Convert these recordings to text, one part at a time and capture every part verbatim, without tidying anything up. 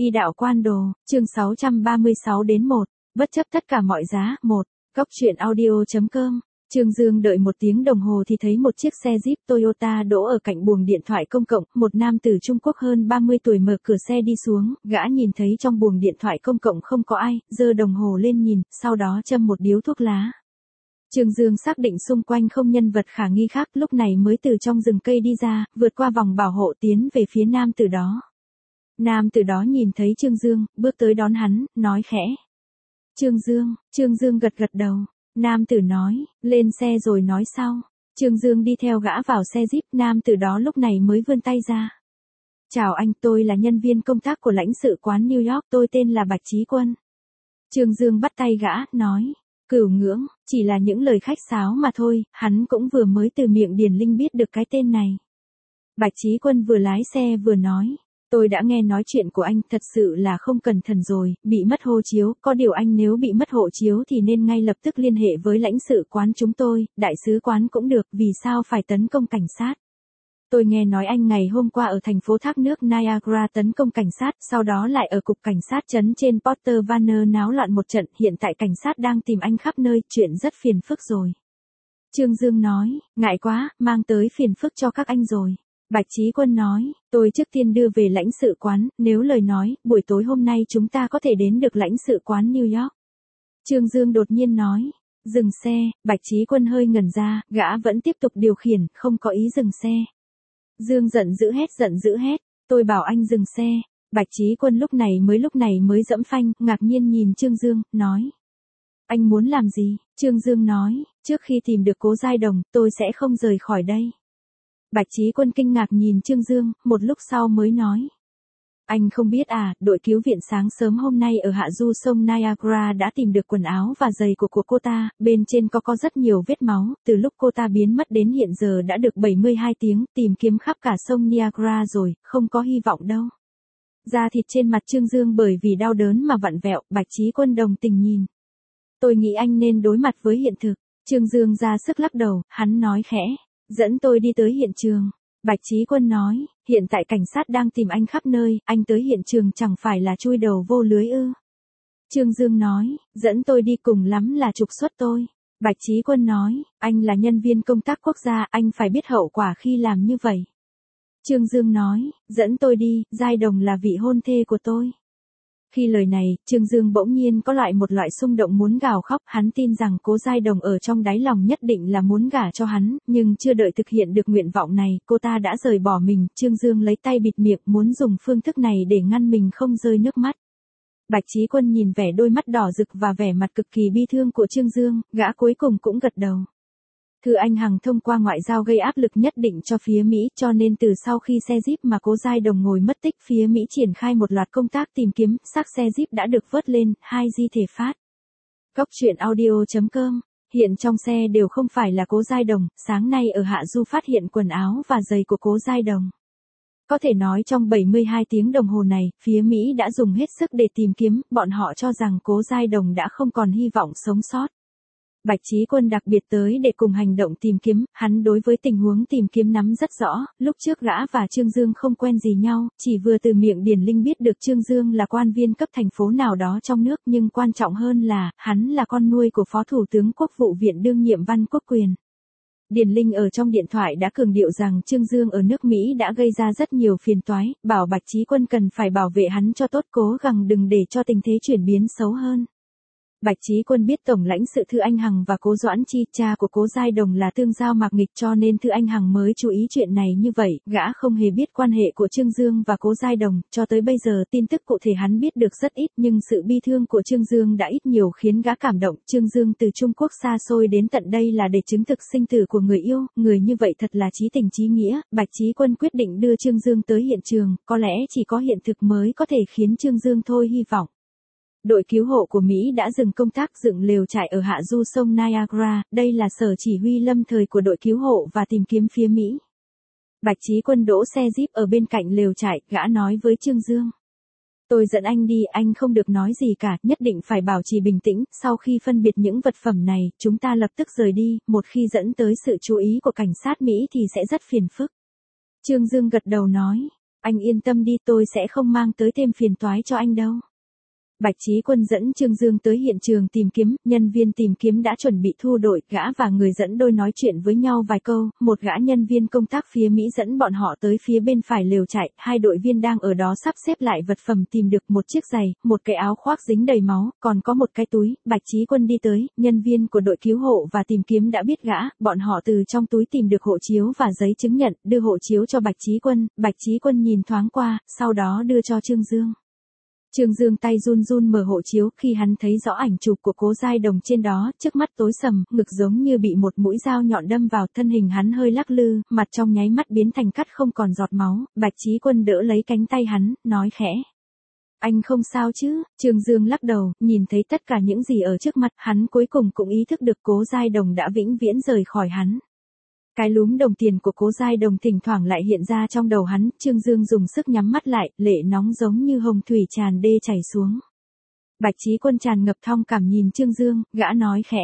Y đạo quan đồ, chương sáu trăm ba mươi sáu đến một, bất chấp tất cả mọi giá, một, góc truyện audio.com. Trương Dương đợi một tiếng đồng hồ thì thấy một chiếc xe Jeep Toyota đỗ ở cạnh buồng điện thoại công cộng, một nam tử Trung Quốc hơn ba mươi tuổi mở cửa xe đi xuống, gã nhìn thấy trong buồng điện thoại công cộng không có ai, giơ đồng hồ lên nhìn, sau đó châm một điếu thuốc lá. Trương Dương xác định xung quanh không nhân vật khả nghi khác, lúc này mới từ trong rừng cây đi ra, vượt qua vòng bảo hộ tiến về phía nam tử đó. Nam tử đó nhìn thấy Trương Dương, bước tới đón hắn, nói khẽ. Trương Dương, Trương Dương gật gật đầu. Nam tử nói, lên xe rồi nói sau. Trương Dương đi theo gã vào xe Jeep, nam tử đó lúc này mới vươn tay ra. Chào anh, tôi là nhân viên công tác của lãnh sự quán New York, tôi tên là Bạch Chí Quân. Trương Dương bắt tay gã, nói, cửu ngưỡng, chỉ là những lời khách sáo mà thôi, hắn cũng vừa mới từ miệng Điền Linh biết được cái tên này. Bạch Chí Quân vừa lái xe vừa nói. Tôi đã nghe nói chuyện của anh, thật sự là không cẩn thận rồi, bị mất hộ chiếu, có điều anh nếu bị mất hộ chiếu thì nên ngay lập tức liên hệ với lãnh sự quán chúng tôi, đại sứ quán cũng được, vì sao phải tấn công cảnh sát. Tôi nghe nói anh ngày hôm qua ở thành phố thác nước Niagara tấn công cảnh sát, sau đó lại ở cục cảnh sát trấn trên Porter Vanner náo loạn một trận, hiện tại cảnh sát đang tìm anh khắp nơi, chuyện rất phiền phức rồi. Trương Dương nói, ngại quá, mang tới phiền phức cho các anh rồi. Bạch Chí Quân nói, tôi trước tiên đưa về lãnh sự quán, nếu lời nói, buổi tối hôm nay chúng ta có thể đến được lãnh sự quán New York. Trương Dương đột nhiên nói, dừng xe, Bạch Chí Quân hơi ngẩn ra, gã vẫn tiếp tục điều khiển, không có ý dừng xe. Dương giận dữ hét giận dữ hét, tôi bảo anh dừng xe. Bạch Chí Quân lúc này mới lúc này mới dẫm phanh, ngạc nhiên nhìn Trương Dương, nói. Anh muốn làm gì? Trương Dương nói, trước khi tìm được Cố Giai Đồng, tôi sẽ không rời khỏi đây. Bạch Chí Quân kinh ngạc nhìn Trương Dương, một lúc sau mới nói. Anh không biết à, đội cứu viện sáng sớm hôm nay ở hạ du sông Niagara đã tìm được quần áo và giày của của cô ta, bên trên có có rất nhiều vết máu, từ lúc cô ta biến mất đến hiện giờ đã được bảy mươi hai tiếng, tìm kiếm khắp cả sông Niagara rồi, không có hy vọng đâu. Da thịt trên mặt Trương Dương bởi vì đau đớn mà vặn vẹo, Bạch Chí Quân đồng tình nhìn. Tôi nghĩ anh nên đối mặt với hiện thực. Trương Dương ra sức lắc đầu, hắn nói khẽ. Dẫn tôi đi tới hiện trường. Bạch Chí Quân nói, hiện tại cảnh sát đang tìm anh khắp nơi, anh tới hiện trường chẳng phải là chui đầu vô lưới ư. Trương Dương nói, dẫn tôi đi cùng lắm là trục xuất tôi. Bạch Chí Quân nói, anh là nhân viên công tác quốc gia, anh phải biết hậu quả khi làm như vậy. Trương Dương nói, dẫn tôi đi, Giai Đồng là vị hôn thê của tôi. Khi lời này, Trương Dương bỗng nhiên có loại một loại xung động muốn gào khóc, hắn tin rằng Cố Giai Đồng ở trong đáy lòng nhất định là muốn gả cho hắn, nhưng chưa đợi thực hiện được nguyện vọng này, cô ta đã rời bỏ mình, Trương Dương lấy tay bịt miệng muốn dùng phương thức này để ngăn mình không rơi nước mắt. Bạch Chí Quân nhìn vẻ đôi mắt đỏ rực và vẻ mặt cực kỳ bi thương của Trương Dương, gã cuối cùng cũng gật đầu. Thư Anh Hằng thông qua ngoại giao gây áp lực nhất định cho phía Mỹ, cho nên từ sau khi xe Jeep mà Cố Giai Đồng ngồi mất tích, phía Mỹ triển khai một loạt công tác tìm kiếm, xác xe Jeep đã được vớt lên, hai di thể phát. Góc truyện audio.com. Hiện trong xe đều không phải là Cố Giai Đồng, sáng nay ở Hạ Du phát hiện quần áo và giày của Cố Giai Đồng. Có thể nói trong bảy mươi hai tiếng đồng hồ này, phía Mỹ đã dùng hết sức để tìm kiếm, bọn họ cho rằng Cố Giai Đồng đã không còn hy vọng sống sót. Bạch Chí Quân đặc biệt tới để cùng hành động tìm kiếm, hắn đối với tình huống tìm kiếm nắm rất rõ, lúc trước gã và Trương Dương không quen gì nhau, chỉ vừa từ miệng Điền Linh biết được Trương Dương là quan viên cấp thành phố nào đó trong nước, nhưng quan trọng hơn là, hắn là con nuôi của Phó Thủ tướng Quốc vụ viện đương nhiệm Văn Quốc Quyền. Điền Linh ở trong điện thoại đã cường điệu rằng Trương Dương ở nước Mỹ đã gây ra rất nhiều phiền toái, bảo Bạch Chí Quân cần phải bảo vệ hắn cho tốt, cố gắng đừng để cho tình thế chuyển biến xấu hơn. Bạch Chí Quân biết Tổng lãnh sự Thư Anh Hằng và Cố Doãn Chi, cha của Cố Giai Đồng là tương giao mạc nghịch, cho nên Thư Anh Hằng mới chú ý chuyện này như vậy, gã không hề biết quan hệ của Trương Dương và Cố Giai Đồng, cho tới bây giờ tin tức cụ thể hắn biết được rất ít, nhưng sự bi thương của Trương Dương đã ít nhiều khiến gã cảm động. Trương Dương từ Trung Quốc xa xôi đến tận đây là để chứng thực sinh tử của người yêu, người như vậy thật là chí tình chí nghĩa. Bạch Chí Quân quyết định đưa Trương Dương tới hiện trường, có lẽ chỉ có hiện thực mới có thể khiến Trương Dương thôi hy vọng. Đội cứu hộ của Mỹ đã dừng công tác dựng lều trại ở hạ du sông Niagara, đây là sở chỉ huy lâm thời của đội cứu hộ và tìm kiếm phía Mỹ. Bạch Chí Quân đỗ xe Jeep ở bên cạnh lều trại, gã nói với Trương Dương. Tôi dẫn anh đi, anh không được nói gì cả, nhất định phải bảo trì bình tĩnh, sau khi phân biệt những vật phẩm này, chúng ta lập tức rời đi, một khi dẫn tới sự chú ý của cảnh sát Mỹ thì sẽ rất phiền phức. Trương Dương gật đầu nói. Anh yên tâm đi, tôi sẽ không mang tới thêm phiền toái cho anh đâu. Bạch Chí Quân dẫn Trương Dương tới hiện trường tìm kiếm, nhân viên tìm kiếm đã chuẩn bị thu đội, gã và người dẫn đôi nói chuyện với nhau vài câu, một gã nhân viên công tác phía Mỹ dẫn bọn họ tới phía bên phải lều trại, hai đội viên đang ở đó sắp xếp lại vật phẩm tìm được một chiếc giày, một cái áo khoác dính đầy máu, còn có một cái túi. Bạch Chí Quân đi tới, nhân viên của đội cứu hộ và tìm kiếm đã biết gã, bọn họ từ trong túi tìm được hộ chiếu và giấy chứng nhận, đưa hộ chiếu cho Bạch Chí Quân, Bạch Chí Quân nhìn thoáng qua, sau đó đưa cho Trương Dương. Trương Dương tay run run mở hộ chiếu, khi hắn thấy rõ ảnh chụp của Cố Giai Đồng trên đó, trước mắt tối sầm, ngực giống như bị một mũi dao nhọn đâm vào, thân hình hắn hơi lắc lư, mặt trong nháy mắt biến thành cắt không còn giọt máu. Bạch Chí Quân đỡ lấy cánh tay hắn, nói khẽ: "Anh không sao chứ?" Trương Dương lắc đầu, nhìn thấy tất cả những gì ở trước mặt, hắn cuối cùng cũng ý thức được Cố Giai Đồng đã vĩnh viễn rời khỏi hắn. Cái lúm đồng tiền của Cố Giai Đồng thỉnh thoảng lại hiện ra trong đầu hắn, Trương Dương dùng sức nhắm mắt lại, lệ nóng giống như hồng thủy tràn đê chảy xuống. Bạch Chí Quân tràn ngập thong cảm nhìn Trương Dương, gã nói khẽ: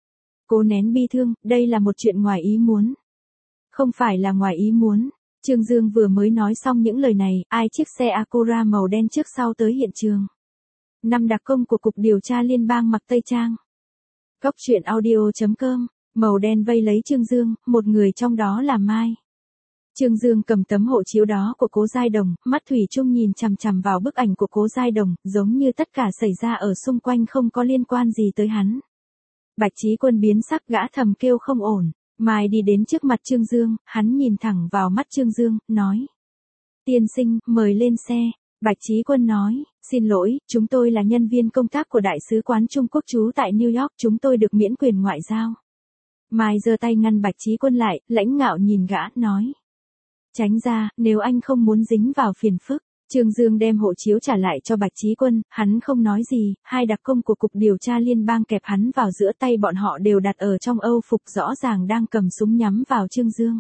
"Cố nén bi thương, đây là một chuyện ngoài ý muốn." "Không phải là ngoài ý muốn." Trương Dương vừa mới nói xong những lời này, ai chiếc xe Acura màu đen trước sau tới hiện trường. Năm đặc công của Cục Điều tra Liên bang mặc tây trang. Góc truyện audio chấm com. Màu đen vây lấy Trương Dương, một người trong đó là Mai. Trương Dương cầm tấm hộ chiếu đó của Cố Giai Đồng, mắt thủy chung nhìn chằm chằm vào bức ảnh của Cố Giai Đồng, giống như tất cả xảy ra ở xung quanh không có liên quan gì tới hắn. Bạch Chí Quân biến sắc, gã thầm kêu không ổn. Mai đi đến trước mặt Trương Dương, hắn nhìn thẳng vào mắt Trương Dương, nói: "Tiên sinh, mời lên xe." Bạch Chí Quân nói: "Xin lỗi, chúng tôi là nhân viên công tác của Đại sứ quán Trung Quốc trú tại New York, chúng tôi được miễn quyền ngoại giao." Mai giơ tay ngăn Bạch Chí Quân lại, lãnh ngạo nhìn gã, nói: "Tránh ra, nếu anh không muốn dính vào phiền phức." Trương Dương đem hộ chiếu trả lại cho Bạch Chí Quân, hắn không nói gì, hai đặc công của Cục Điều tra Liên bang kẹp hắn vào giữa, tay bọn họ đều đặt ở trong âu phục, rõ ràng đang cầm súng nhắm vào Trương Dương.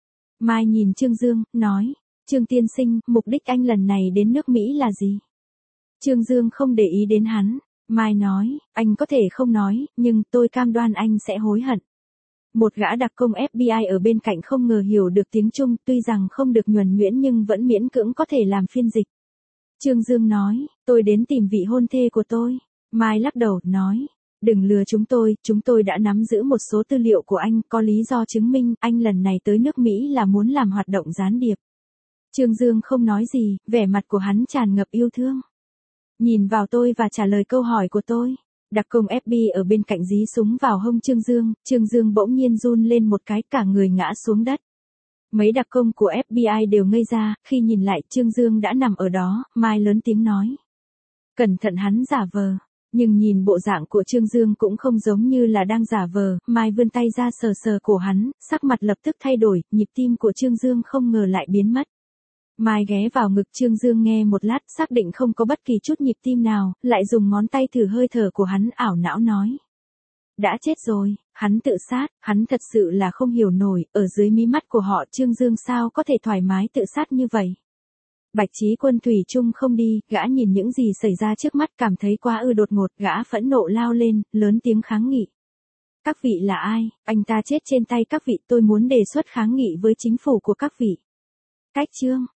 Mai nhìn Trương Dương, nói: "Trương tiên sinh, mục đích anh lần này đến nước Mỹ là gì?" Trương Dương không để ý đến hắn. Mai nói: "Anh có thể không nói, nhưng tôi cam đoan anh sẽ hối hận." Một gã đặc công ép bê i ở bên cạnh không ngờ hiểu được tiếng Trung, tuy rằng không được nhuần nhuyễn nhưng vẫn miễn cưỡng có thể làm phiên dịch. Trương Dương nói: "Tôi đến tìm vị hôn thê của tôi." Mai lắc đầu, nói: "Đừng lừa chúng tôi, chúng tôi đã nắm giữ một số tư liệu của anh, có lý do chứng minh anh lần này tới nước Mỹ là muốn làm hoạt động gián điệp." Trương Dương không nói gì, vẻ mặt của hắn tràn ngập yêu thương. "Nhìn vào tôi và trả lời câu hỏi của tôi." Đặc công ép bê i ở bên cạnh dí súng vào hông Trương Dương, Trương Dương bỗng nhiên run lên một cái, cả người ngã xuống đất. Mấy đặc công của ép bê i đều ngây ra, khi nhìn lại Trương Dương đã nằm ở đó. Mai lớn tiếng nói: "Cẩn thận, hắn giả vờ." Nhưng nhìn bộ dạng của Trương Dương cũng không giống như là đang giả vờ. Mai vươn tay ra sờ sờ cổ hắn, sắc mặt lập tức thay đổi, nhịp tim của Trương Dương không ngờ lại biến mất. Mai ghé vào ngực Trương Dương nghe một lát, xác định không có bất kỳ chút nhịp tim nào, lại dùng ngón tay thử hơi thở của hắn, ảo não nói: "Đã chết rồi, hắn tự sát." Hắn thật sự là không hiểu nổi, ở dưới mí mắt của họ Trương Dương sao có thể thoải mái tự sát như vậy. Bạch Chí Quân thủy chung không đi, gã nhìn những gì xảy ra trước mắt cảm thấy quá ư đột ngột, gã phẫn nộ lao lên, lớn tiếng kháng nghị: "Các vị là ai? Anh ta chết trên tay các vị, tôi muốn đề xuất kháng nghị với chính phủ của các vị." Cách chương